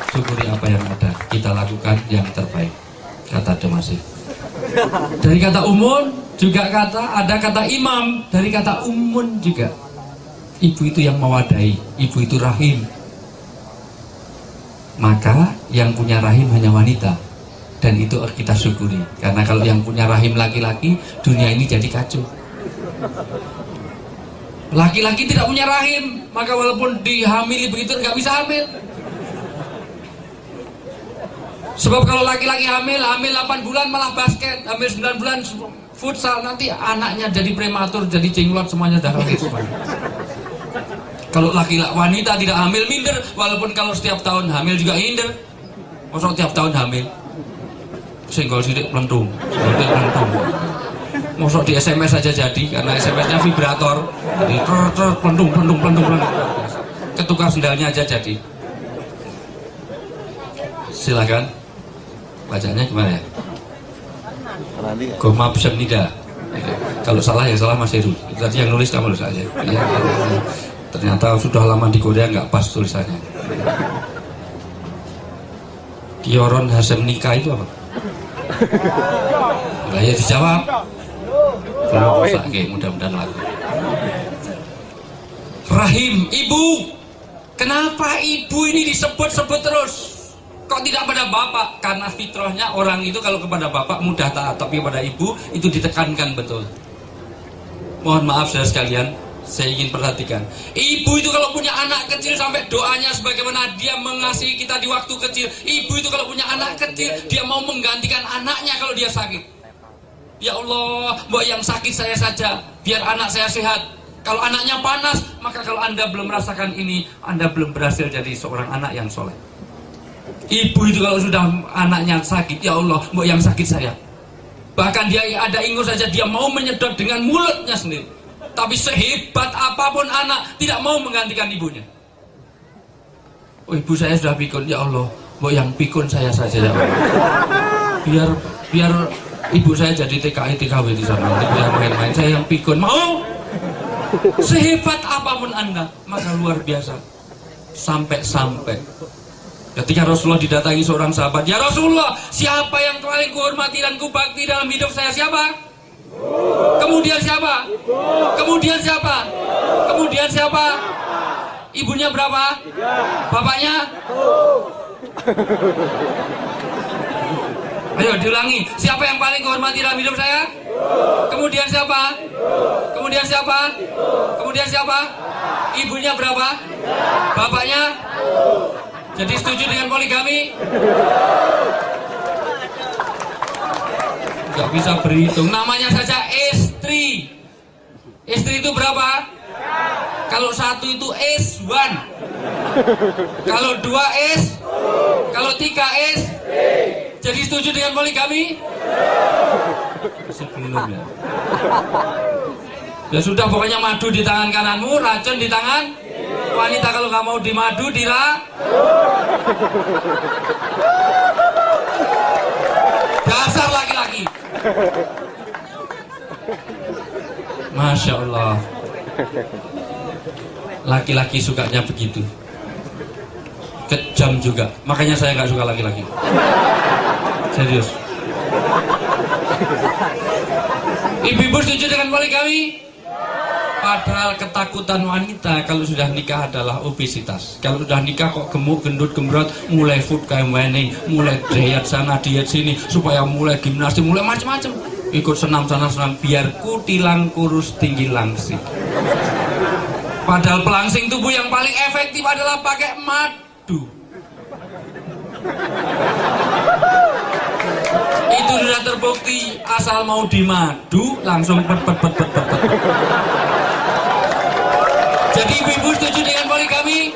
syukuri apa yang ada, kita lakukan yang terbaik, kata Demasif. Dari kata umun juga ada kata imam, dari kata umun juga. Ibu itu yang mewadahi, ibu itu rahim. Maka yang punya rahim hanya wanita, dan itu kita syukuri. Karena kalau yang punya rahim laki-laki, dunia ini jadi kacau. Laki-laki tidak punya rahim, maka walaupun dihamili begitu nggak bisa hamil. Sebab kalau laki-laki hamil 8 bulan malah basket, hamil 9 bulan futsal, nanti anaknya jadi prematur, jadi jenglot, semuanya dah lahir semuanya. Kalau laki-laki, wanita tidak hamil minder, walaupun kalau setiap tahun hamil juga minder. Masa tiap tahun hamil? Senggol sidik pelentung, masa di SMS saja jadi, karena SMS-nya vibrator, jadi pelentung. Ketukar sendalnya aja jadi. Silakan. Bacanya gimana ya? Gomab Semnida. Kalau salah ya salah Mas Heru. Tadi yang nulis kamu saja. Ya, ternyata sudah lama di Korea nggak pas tulisannya. Kioron Hasem nikah itu apa? Nah, ya dijawab. Belum sakit, mudah-mudahan laku. Rahim, ibu. Kenapa ibu ini disebut-sebut terus? Kok tidak pada bapak? Karena fitrahnya orang itu kalau kepada bapak mudah taat, tapi pada ibu itu ditekankan betul. Mohon maaf saudara sekalian, saya ingin perhatikan. Ibu itu kalau punya anak kecil sampai doanya sebagaimana dia mengasihi kita di waktu kecil. Ibu itu kalau punya anak kecil, dia mau menggantikan anaknya kalau dia sakit. Ya Allah, mbak yang sakit saya saja, biar anak saya sehat. Kalau anaknya panas, maka kalau Anda belum merasakan ini, Anda belum berhasil jadi seorang anak yang soleh. Ibu itu kalau sudah anaknya sakit, ya Allah, mbok yang sakit saya. Bahkan dia ada ingus saja, dia mau menyedot dengan mulutnya sendiri. Tapi sehebat apapun anak, tidak mau menggantikan ibunya. Oh, ibu saya sudah pikun, ya Allah, mbok yang pikun saya saja ya Allah. Biar ibu saya jadi TKI TKW di sana, biar main-main, saya yang pikun. Mau? Sehebat apapun Anda, maka luar biasa. Sampai ketika Rasulullah didatangi seorang sahabat, ya Rasulullah, siapa yang paling kuhormati dan kubakti dalam hidup saya? Siapa? Kemudian siapa? Kemudian siapa? Kemudian siapa? Ibunya berapa? Bapaknya? Ayo diulangi. Siapa yang paling kuhormati dalam hidup saya? Kemudian siapa? Kemudian siapa? Kemudian siapa? Ibunya berapa? Bapaknya? Jadi setuju dengan poligami? Gak bisa berhitung. Namanya saja istri. Istri itu berapa? Kalau satu itu is one. Kalau dua is. Kalau tiga is. Jadi setuju dengan poligami? Sebelum ya. Ya sudah, pokoknya madu di tangan kananmu, racun di tangan wanita. Kalau nggak mau dimadu, dasar laki-laki. Masya Allah, laki-laki sukanya begitu, kejam juga. Makanya saya nggak suka laki-laki. Serius. Ibu-ibu setuju dengan poligami? Padahal ketakutan wanita kalau sudah nikah adalah obesitas. Kalau sudah nikah kok gemuk, gendut, gembrot, mulai food campaigning, mulai diet sana, diet sini, supaya mulai gimnastik, mulai macam-macam. Ikut senam sana, senam, biar kutilang kurus tinggi langsing. Padahal pelangsing tubuh yang paling efektif adalah pakai madu. Itu sudah terbukti, asal mau dimadu langsung pet. Jadi ibu-ibu setuju dengan poligami?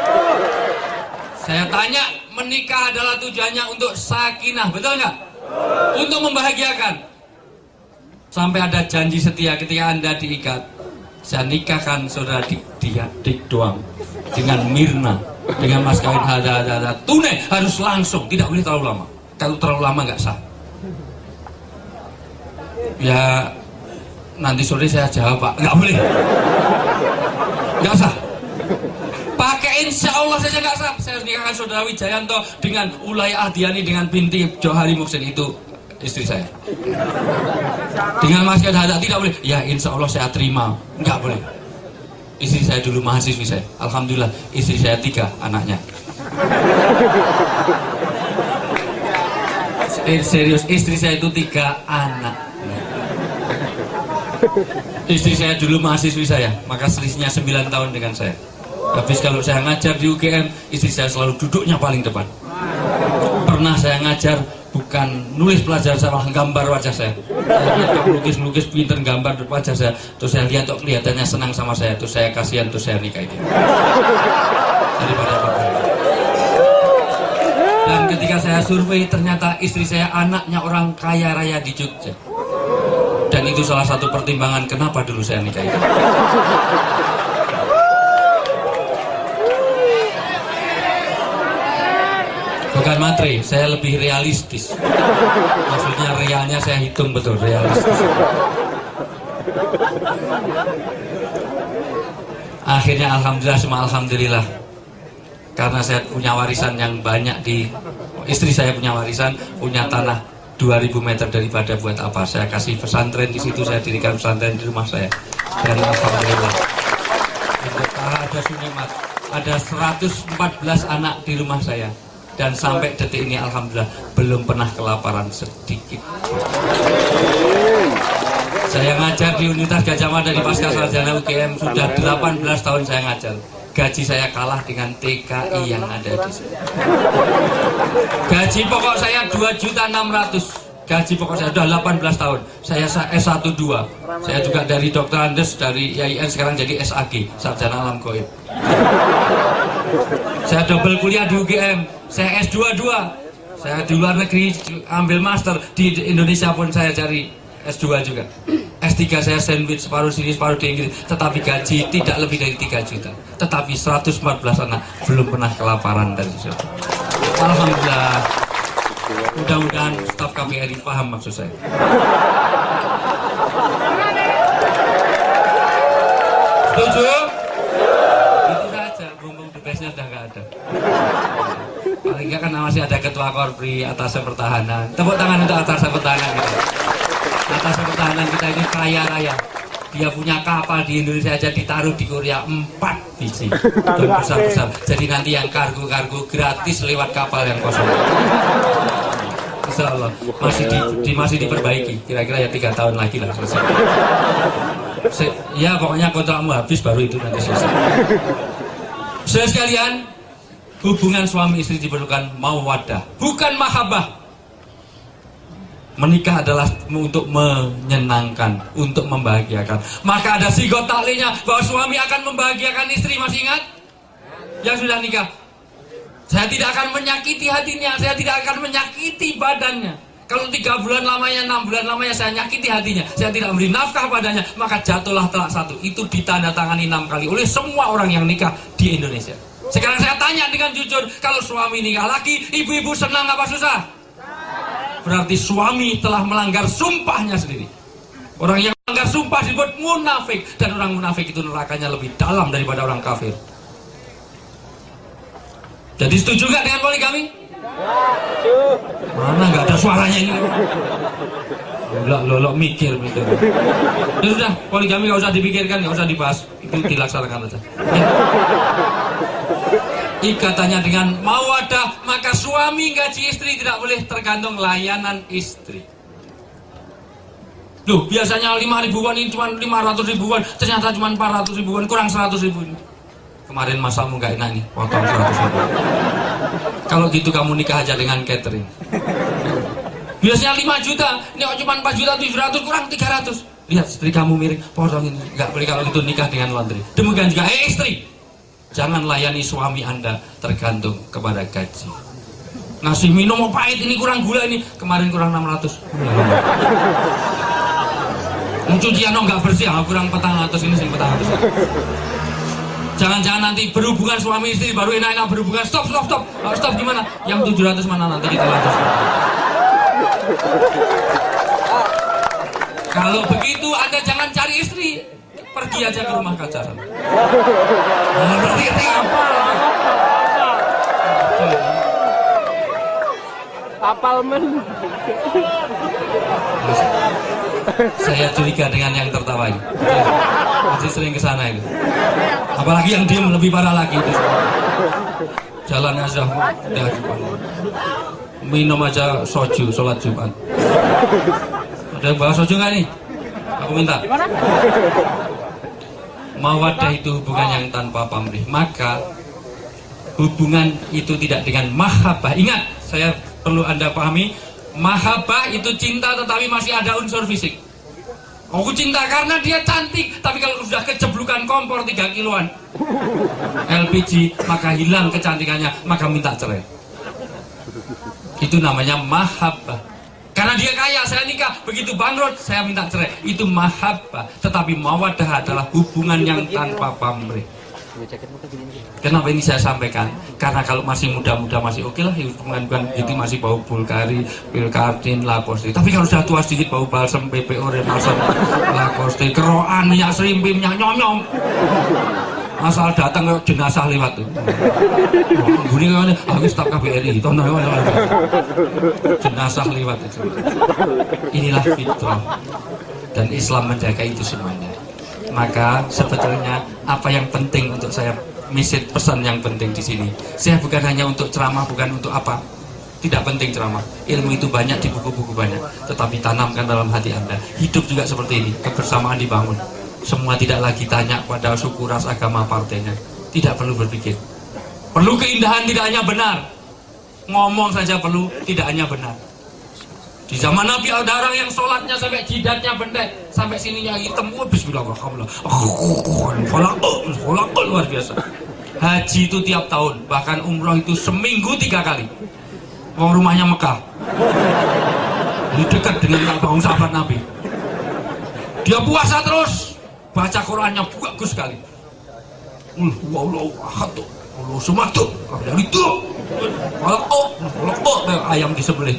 Saya tanya, menikah adalah tujuannya untuk sakinah, betul nggak? Untuk membahagiakan. Sampai ada janji setia ketika Anda diikat. Saya nikahkan saudara dik doang dengan Mirna, dengan mas kawin hada tunai, harus langsung, tidak boleh terlalu lama. Kalau terlalu lama nggak sah. Ya nanti sore saya jawab Pak, nggak boleh, nggak sah. Pakai insya Allah saja nggak sah. Saya nikahkan saudara Wijayanto dengan Ulay Ahdiani dengan binti Johari Muksin, itu istri saya. Dengan Mas Kadhada tidak boleh. Ya insya Allah saya terima, nggak boleh. Istri saya dulu mahasiswi saya. Alhamdulillah istri saya 3 anaknya. Serius, istri saya itu 3 anak. Istri saya dulu mahasiswi saya, maka selisihnya 9 tahun dengan saya. Habis kalau saya ngajar di UGM, istri saya selalu duduknya paling depan. Pernah saya ngajar, bukan nulis pelajaran, saya malah gambar wajah saya. Saya melukis pinter gambar wajah saya. Terus saya lihat kok kelihatannya senang sama saya. Terus saya kasihan, terus saya nikahi dia. Daripada apa-apa. Dan ketika saya survei, ternyata istri saya anaknya orang kaya raya di Jogja. Dan itu salah satu pertimbangan kenapa dulu saya nikahi dia. Bukan matre, saya lebih realistis. Maksudnya realnya saya hitung betul, realistis. Akhirnya alhamdulillah, semua alhamdulillah. Karena saya punya warisan yang banyak istri saya punya warisan, punya tanah 2000 meter daripada buat apa. Saya kasih pesantren di situ, saya dirikan pesantren di rumah saya. Dan alhamdulillah. Ada Sunemat, ada 114 anak di rumah saya. Dan sampai detik ini alhamdulillah belum pernah kelaparan sedikit. Saya ngajar di Universitas Gadjah Mada di Pascasarjana UGM sudah 18 tahun saya ngajar. Gaji saya kalah dengan TKI yang ada di sini. Gaji pokok saya 2.600.000. Gaji pokok saya sudah 18 tahun. Saya S1 2. Saya juga dari Dr. Andes dari IAIN sekarang jadi SAG, Sarjana Alam Gaib. Saya double kuliah di UGM. Saya S2 2. Saya di luar negeri ambil master, di Indonesia pun saya cari S2 juga. S3 saya sandwich, separuh sini separuh di Inggris. Tetapi gaji tidak lebih dari 3 juta. Tetapi 114 anak belum pernah kelaparan dari situ. Alhamdulillah. Mudah-mudahan staf KBRI paham maksud saya. Setuju? Itu saja, bumbung debesnya sudah nggak ada. Paling nggak kan masih ada ketua Korpri, atasnya pertahanan. Tepuk tangan untuk atasnya pertahanan kita. Atasnya pertahanan kita ini kaya raya. Dia punya kapal di Indonesia aja ditaruh di Korea 4 biji. Dan besar-besar. Jadi nanti yang kargo-kargo gratis lewat kapal yang kosong. Insya Allah masih diperbaiki. Kira-kira ya 3 tahun lagi lah selesai. Ya pokoknya kontrakmu habis baru itu nanti selesai. Saudara sekalian, hubungan suami istri diperlukan mawaddah, bukan mahabbah. Menikah adalah untuk menyenangkan, untuk membahagiakan. Maka ada sigot taklinya bahwa suami akan membahagiakan istri. Masih ingat? Yang sudah nikah. Saya tidak akan menyakiti hatinya, saya tidak akan menyakiti badannya. Kalau 3 bulan lamanya, 6 bulan lamanya saya nyakiti hatinya, saya tidak memberi nafkah padanya, maka jatuhlah talak 1. Itu ditandatangani 6 kali oleh semua orang yang nikah di Indonesia. Sekarang saya tanya dengan jujur, kalau suami nikah lagi, ibu-ibu senang apa susah? Berarti suami telah melanggar sumpahnya sendiri. Orang yang melanggar sumpah disebut munafik. Dan orang munafik itu nerakanya lebih dalam daripada orang kafir. Jadi setuju gak dengan poligami? Mana gak ada suaranya ini? Lolok mikir. Ya sudah, poligami gak usah dipikirkan, gak usah dibahas. Itu dilaksanakan saja. Ya. Ikatannya dengan mawaddah, maka suami gaji istri tidak boleh tergantung layanan istri. Loh, biasanya 5 ribuan ini cuma 500 ribuan, ternyata cuma 400 ribuan, kurang 100 ribu ini. Kemarin masalmu gak enak nih, potong 100 ribu. Kalau gitu kamu nikah aja dengan catering. Biasanya 5 juta, ini cuma 4 juta 700, kurang 300. Lihat, istri kamu miring, potong ini. Gak boleh kalau gitu nikah dengan laundry. Demikian juga, istri, jangan layani suami Anda tergantung kepada gaji. Nasi minum mau pahit, ini kurang gula ini, kemarin kurang 600. Cucian nggak bersih, kurang 400, ini sing 400. Jangan-jangan nanti berhubungan suami istri baru enak-enak berhubungan. Stop gimana? Yang 700 mana nanti kita lanjut. Kalau begitu Anda jangan cari istri, pergi aja ke rumah kaca. Berarti apa? Palmen. Saya curiga dengan yang tertawa ini. Masih sering kesana itu. Apalagi yang diem lebih parah lagi itu. Jalan aja udah minum aja soju sholat Jumat. Ada yang bawa soju nggak nih? Aku minta. Mawaddah itu hubungan yang tanpa pamrih. Maka hubungan itu tidak dengan mahabbah. Ingat, saya perlu Anda pahami, mahabbah itu cinta tetapi masih ada unsur fisik. Aku cinta karena dia cantik, tapi kalau sudah keceblukan kompor 3 kiloan LPG, maka hilang kecantikannya, maka minta cerai. Itu namanya mahabbah. Karena dia kaya, saya nikah, begitu bangkrut, saya minta cerai. Itu mahabbah. Tetapi mawaddah adalah hubungan yang tanpa pamrih. Kenapa ini saya sampaikan? Karena kalau masih muda-muda masih oke lah, hubungan itu masih bau Bulgari, Pilkartin, Lacoste. Tapi kalau sudah tua sedikit bau balsam, PPO, Renasan, Lacoste, keroan, minyak serimpi, minyak nyonyong. Asal datang ke jenazah lewat tuh. Gini kan, habis tak KBRI, jenazah lewat itu. Inilah fitrah, dan Islam menjaga itu semuanya. Maka sebetulnya apa yang penting untuk saya message pesan yang penting di sini. Saya bukan hanya untuk ceramah, bukan untuk apa. Tidak penting ceramah. Ilmu itu banyak di buku-buku banyak, tetapi tanamkan dalam hati Anda. Hidup juga seperti ini, kebersamaan dibangun. Semua tidak lagi tanya pada suku, ras, agama, partainya. Tidak perlu berpikir. Perlu keindahan tidak hanya benar. Ngomong saja perlu tidak hanya benar. Di zaman Nabi ada orang yang sholatnya sampai jidatnya bendek, sampai sininya hitam. Bismillahirrahmanirrahim. Luar biasa. Haji itu tiap tahun, bahkan umroh itu seminggu 3 kali. Wong rumahnya Mekah. Ini dekat dengan Ka'bah, sahabat Nabi. Dia puasa terus. Baca Qurannya bagus sekali. Wallahu ahad, Allahu samad, dari itu. Ayam disembelih.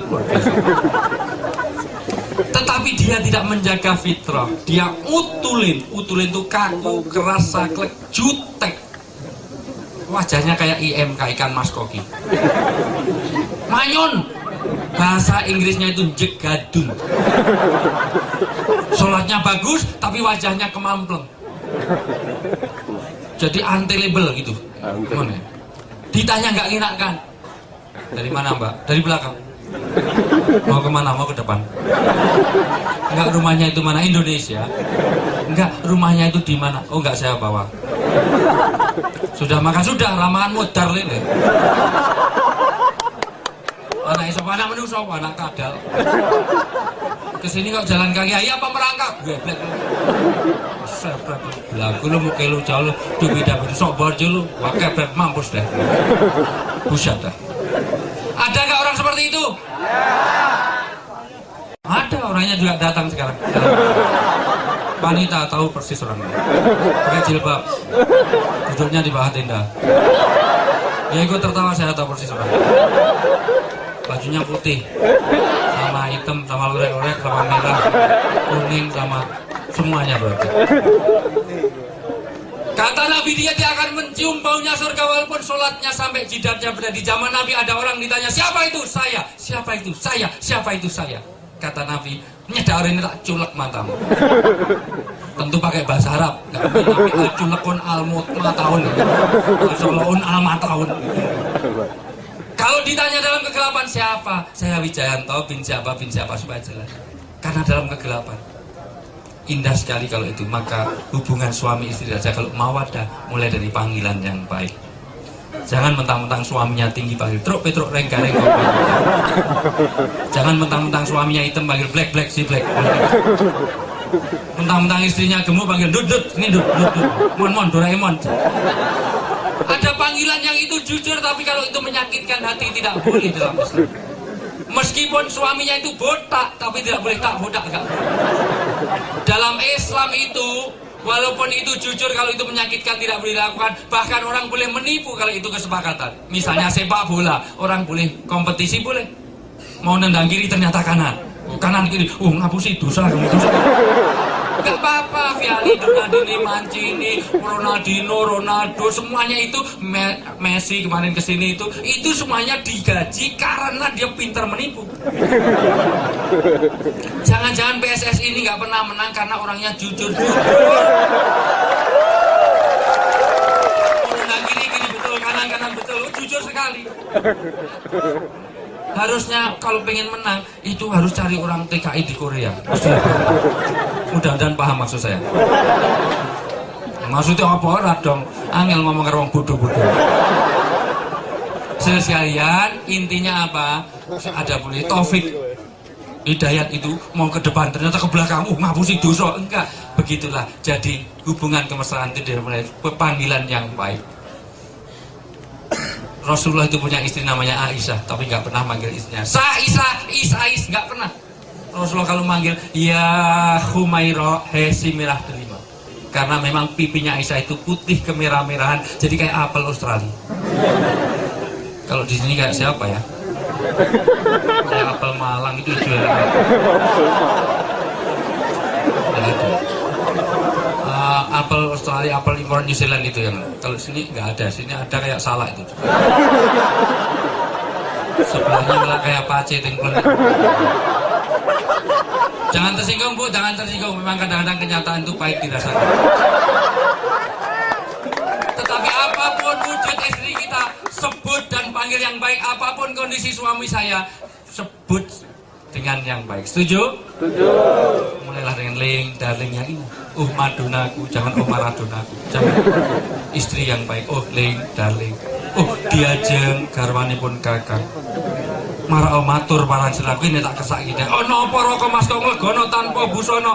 Tetapi dia tidak menjaga fitrah. Dia utulin. Utulin itu kaku, keras, saklek, jutek. Wajahnya kayak IMK, ikan mas koki. Manyun. Bahasa Inggrisnya itu jegadun. Sholatnya bagus, tapi wajahnya kemampleng. Jadi anti label gitu. Gimana? Ditanya nggak nginakan. Dari mana Mbak? Dari belakang. Mau kemana? Mau ke depan? Enggak, rumahnya itu mana? Indonesia. Enggak, rumahnya itu di mana? Oh enggak, saya bawa. Sudah makan? Sudah, ramahan modar ini. Anak isop, anak menuso, anak kadal. Kesini kok jalan kaki, ayo apa merangkak? Geblek. Sebret. Lagu lu mau kelo jauh lu, beda-beda sok borjo lu, wakai mampus deh. Buset dah. Ada nggak orang seperti itu? Ada, orangnya juga datang sekarang. Wanita tahu persis orangnya. Pakai jilbab, duduknya di bawah tenda. Ya ikut tertawa, saya tahu persis orangnya. Bajunya putih, sama hitam, sama lorek-lorek, sama merah, kuning, sama semuanya berarti. Kata Nabi dia akan mencium baunya surga walaupun sholatnya sampai jidatnya berada. Di zaman Nabi ada orang ditanya, siapa itu? Saya. Siapa itu? Saya. Siapa itu? Saya. Kata Nabi, nyedar ini tak culek matamu. Tentu pakai bahasa Arab. Gak mungkin Nabi culekun al-matahun. Al-sholun al-matahun. Kalau ditanya dalam kegelapan siapa? Saya Wijayanto bin siapa supaya jelas. Karena dalam kegelapan indah sekali kalau itu. Maka hubungan suami istri saja kalau mawaddah mulai dari panggilan yang baik. Jangan mentang-mentang suaminya tinggi panggil truk petruk rengga. Jangan mentang-mentang suaminya hitam panggil black si black. Mentang-mentang istrinya gemuk panggil dut ini dut. Mon Doraemon. Ada panggilan yang itu jujur, tapi kalau itu menyakitkan hati tidak boleh dalam Islam. Meskipun suaminya itu botak, tapi tidak boleh tak botak, enggak. Dalam Islam itu, walaupun itu jujur, kalau itu menyakitkan tidak boleh dilakukan. Bahkan orang boleh menipu kalau itu kesepakatan. Misalnya sepak bola, orang boleh kompetisi boleh. Mau nendang kiri ternyata kanan. Kanan kiri, ngapusi dosa. Gak apa-apa, Viali, Donadini, Mancini, Ronaldo, semuanya itu Messi kemarin kesini itu semuanya digaji karena dia pintar menipu. Jangan-jangan PSSI ini nggak pernah menang karena orangnya jujur. Kiri betul, kanan betul, jujur sekali. Harusnya kalau pengen menang itu harus cari orang TKI di Korea. Mudah-mudahan paham maksud saya. Maksudnya apa ora dong? Angel ngomong karo wong bodoh-bodoh. Sekalian intinya apa? Ada boleh Taufik Hidayat itu mau ke depan ternyata ke belakang, ngapusi dosa. Enggak, begitulah. Jadi hubungan kemesraan itu dari mulai panggilan yang baik. Rasulullah itu punya istri namanya Aisyah, tapi nggak pernah manggil istrinya Is, nggak pernah. Rasulullah kalau manggil ya Humaira, hesi merah delima, karena memang pipinya Aisyah itu putih kemerah-merahan, jadi kayak apel Australia. Kalau di sini kayak siapa ya? Kayak apel Malang itu jual. Apel Australia, apel impor New Zealand itu yang kalau sini nggak ada, sini ada kayak salak itu. Sebelahnya malah kayak pace tengkleng. Jangan tersinggung Bu, jangan tersinggung. Memang kadang-kadang kenyataan itu pahit dirasakan. Tetapi apapun wujud istri kita, sebut dan panggil yang baik. Apapun kondisi suami saya, sebut dengan yang baik. Setuju? Setuju. Mulailah dengan Ling, darling yang ini. Madunaku, jangan Maradonaku. Jangan istri yang baik. Ling, darling. Diajeng garwane pun kakak. Marah matur para selaku ini tak kesak kita. Napa roko Mas kok nglegono tanpa busana.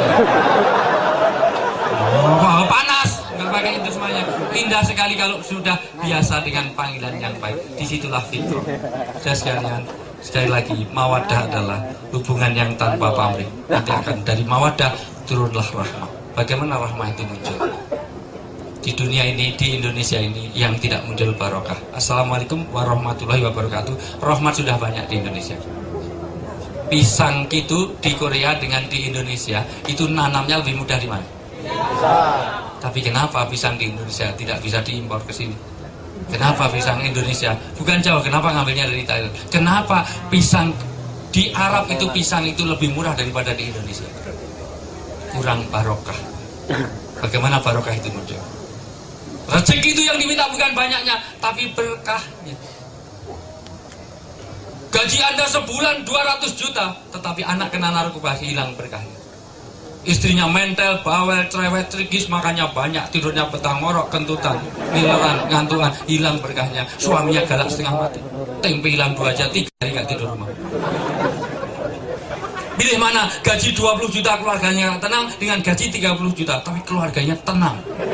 Panas. Enggak pakai itu semuanya. Indah sekali kalau sudah biasa dengan panggilan yang baik. Disitulah fitrah. Saya sekalian, sekali lagi, mawaddah adalah hubungan yang tanpa pamrih. Nanti akan dari mawaddah turunlah rahmah. Bagaimana rahmah itu muncul? Di dunia ini, di Indonesia ini yang tidak muncul barokah. Assalamualaikum warahmatullahi wabarakatuh. Rahmat sudah banyak di Indonesia. Pisang itu di Korea dengan di Indonesia itu nanamnya lebih mudah di mana? Tapi kenapa pisang di Indonesia tidak bisa diimpor ke sini? Kenapa pisang Indonesia? Bukan Jawa, kenapa ngambilnya dari Thailand? Kenapa pisang di Arab itu pisang itu lebih murah daripada di Indonesia? Kurang barokah. Bagaimana barokah itu muncul? Rezeki itu yang diminta bukan banyaknya, tapi berkahnya. Gaji Anda sebulan 200 juta, tetapi anak kena narkoba, hilang berkahnya. Istrinya mentel, bawel, cerewet, trigis, makannya banyak, tidurnya petang ngorok, kentutan, mileran, ngantuan, hilang berkahnya. Suaminya galak setengah mati, tempe hilang 2 aja, 3 hari gak tidur rumah. Pilih mana? Gaji 20 juta keluarganya tenang, dengan gaji 30 juta tapi keluarganya tenang.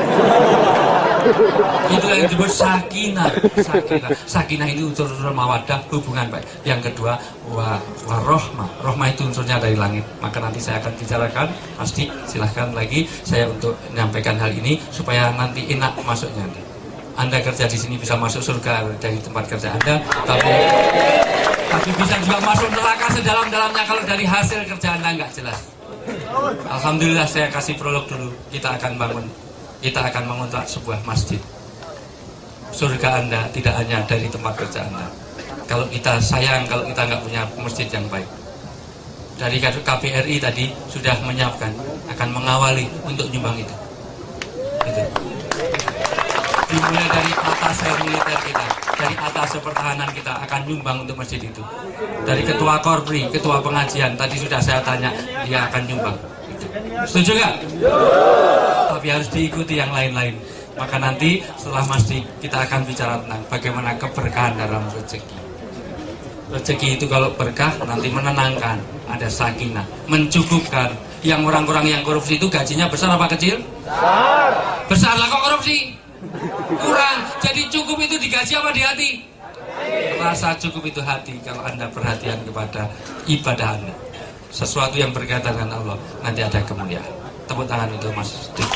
Itu yang disebut sakinah. Sakinah itu unsur-unsur mawaddah, hubungan baik. Yang kedua, warohmah. Rohmah itu unsurnya dari langit. Maka nanti saya akan bicarakan. Pasti silahkan lagi saya untuk menyampaikan hal ini supaya nanti enak masuknya. Anda kerja di sini bisa masuk surga dari tempat kerja Anda, tapi bisa juga masuk neraka sedalam-dalamnya kalau dari hasil kerja Anda nggak jelas. Alhamdulillah saya kasih prolog dulu. Kita akan mengontrak sebuah masjid. Surga Anda tidak hanya dari tempat kerja Anda. Kalau kita sayang, kalau kita nggak punya masjid yang baik. Dari KBRI tadi sudah menyiapkan, akan mengawali untuk nyumbang itu. Dimulai dari atas militer kita, dari atas pertahanan kita akan nyumbang untuk masjid itu. Dari ketua korpri, ketua pengajian tadi sudah saya tanya, dia akan nyumbang. Setuju nggak? Tapi harus diikuti yang lain-lain. Maka nanti setelah masjid kita akan bicara tentang bagaimana keberkahan dalam rezeki. Rezeki itu kalau berkah nanti menenangkan, ada sakinah, mencukupkan. Yang orang-orang yang korupsi itu gajinya besar apa kecil? Besar. Besar lah kok korupsi? Kurang. Jadi cukup itu digaji apa di hati? Rasa cukup itu hati kalau Anda perhatian kepada ibadah Anda. Sesuatu yang berkaitan dengan Allah, nanti ada kemuliaan. Tepuk tangan untuk Mas Dik.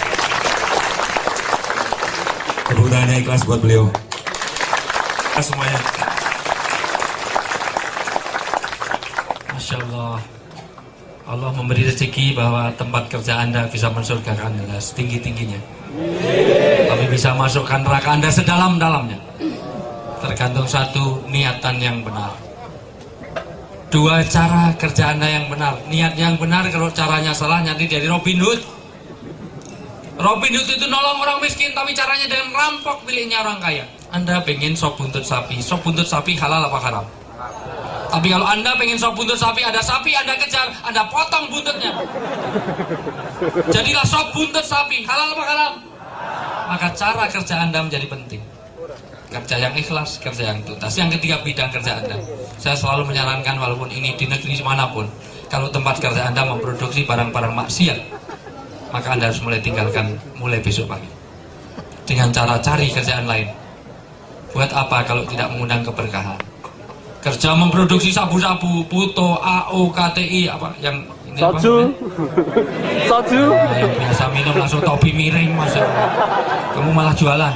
Tepuk tangannya ikhlas buat beliau. Semuanya. Masya Allah. Allah memberi rezeki bahwa tempat kerja Anda bisa mensurgakan Anda setinggi-tingginya, tapi bisa masukkan neraka Anda sedalam-dalamnya. Tergantung satu, niatan yang benar. Dua, cara kerja Anda yang benar. Niat yang benar, kalau caranya salah nanti dari Robin Hood. Robin Hood itu nolong orang miskin, tapi caranya dengan rampok miliknya orang kaya. Anda pengen sop buntut sapi halal apa haram? Tapi kalau Anda pengen sop buntut sapi, ada sapi Anda kejar, Anda potong buntutnya. Jadilah sop buntut sapi, halal apa haram? Maka cara kerja Anda menjadi penting. Kerja yang ikhlas, kerja yang tuntas. Yang ketiga, bidang kerja Anda. Saya selalu menyarankan, walaupun ini di negeri manapun, kalau tempat kerja Anda memproduksi barang-barang maksiat, maka Anda harus mulai tinggalkan mulai besok pagi. Dengan cara cari kerjaan lain. Buat apa kalau tidak mengundang keberkahan? Kerja memproduksi sabu-sabu, puto, AO, KTI, apa yang ini apa? Soju. Nah, yang biasa minum langsung topi miring, Mas. Kamu malah jualan.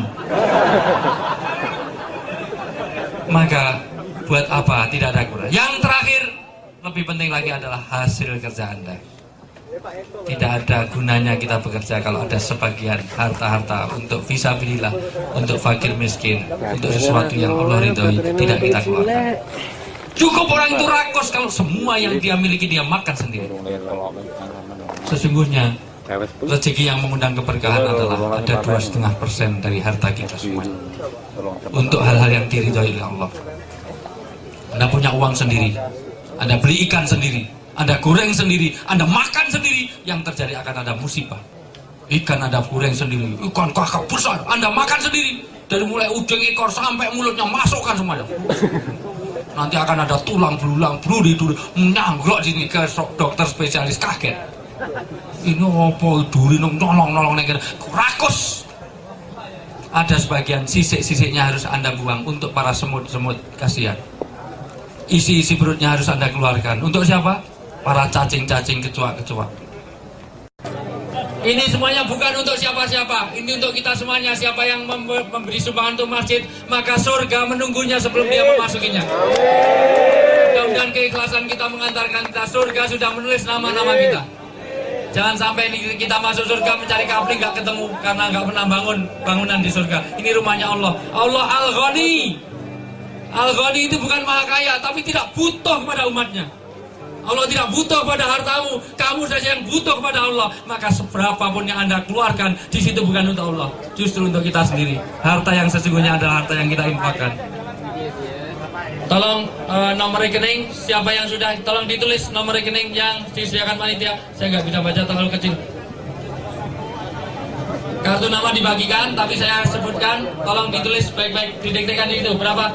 Maka buat apa? Tidak ada guna. Yang terakhir, lebih penting lagi adalah hasil kerja Anda. Tidak ada gunanya kita bekerja kalau ada sebagian harta-harta untuk fisabilillah, untuk fakir miskin, untuk sesuatu yang Allah ridhoi, tidak kita keluarkan. Cukup orang itu rakus kalau semua yang dia miliki dia makan sendiri. Sesungguhnya rezeki yang mengundang keberkahan adalah ada 2,5% dari harta kita semua untuk hal-hal yang diridhoi oleh Allah. Anda punya uang sendiri, Anda beli ikan sendiri, Anda goreng sendiri, Anda makan sendiri, yang terjadi akan ada musibah. Ikan Anda goreng sendiri, ikan kakap besar, Anda makan sendiri, dari mulai ujung ekor sampai mulutnya masukkan semuanya. Nanti akan ada tulang belulang, bludi nyanggrok sini ke dokter spesialis, kaget. Ini apa duri nolong rakus. Ada sebagian sisik-sisiknya harus Anda buang untuk para semut-semut, kasihan. Isi-isi perutnya harus Anda keluarkan. Untuk siapa? Para cacing-cacing, kecoa-kecoa. Ini semuanya bukan untuk siapa-siapa. Ini untuk kita semuanya. Siapa yang memberi sumbangan untuk masjid, maka surga menunggunya sebelum dia memasukinya. Mudah-mudahan keikhlasan kita mengantarkan kita surga, sudah menulis nama-nama kita. Jangan sampai kita masuk surga mencari kapling nggak ketemu karena nggak pernah bangun bangunan di surga. Ini rumahnya Allah. Allah Al-Ghani. Al-Ghani itu bukan maha kaya, tapi tidak butuh pada umatnya. Allah tidak butuh pada hartamu, kamu saja yang butuh kepada Allah. Maka seberapapun yang Anda keluarkan, di situ bukan untuk Allah, justru untuk kita sendiri. Harta yang sesungguhnya adalah harta yang kita infakkan. Tolong nomor rekening, siapa yang sudah, tolong ditulis nomor rekening yang disediakan panitia. Saya nggak bisa baca, terlalu kecil. Kartu nama dibagikan, tapi saya sebutkan, tolong ditulis baik-baik, didektekan di itu berapa.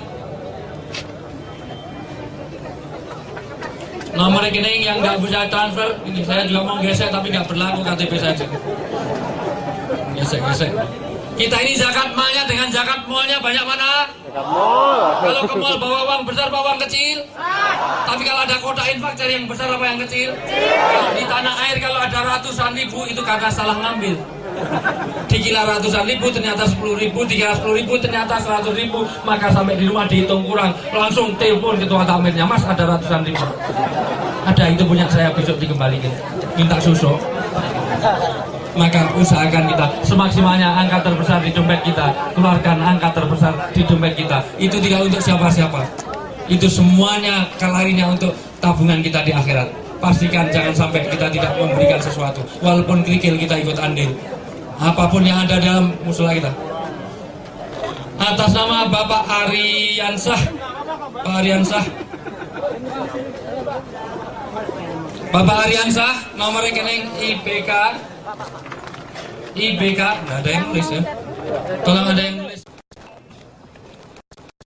Nomor rekening yang nggak bisa transfer, ini saya juga mau gesek tapi nggak berlaku KTP saja. Gesek. Kita ini zakat malnya dengan zakat malnya banyak mana? Kalau ke mall bawa uang besar, bawa uang kecil. Tapi kalau ada kotak infak cari yang besar apa yang kecil? Kalau di tanah air kalau ada ratusan ribu itu karena salah ngambil. Dikira ratusan ribu ternyata 10.000, dikira 10.000 ternyata 100.000, maka sampai di rumah dihitung kurang, langsung telepon ketua tamirnya, Mas ada ratusan ribu. Ada, itu punya saya, besok dikembalikan, minta susu. Maka usahakan kita semaksimalnya angka terbesar di dompet kita, keluarkan angka terbesar di dompet kita. Itu tidak untuk siapa-siapa, itu semuanya kalarinya untuk tabungan kita di akhirat. Pastikan jangan sampai kita tidak memberikan sesuatu, walaupun kerikil kita ikut andil. Apapun yang ada dalam musola kita. Atas nama Bapak Ariansah, Pak Ariansah, Bapak Ariansah, nomor rekening IBK, nggak ada yang nulis ya. Tolong ada yang nulis.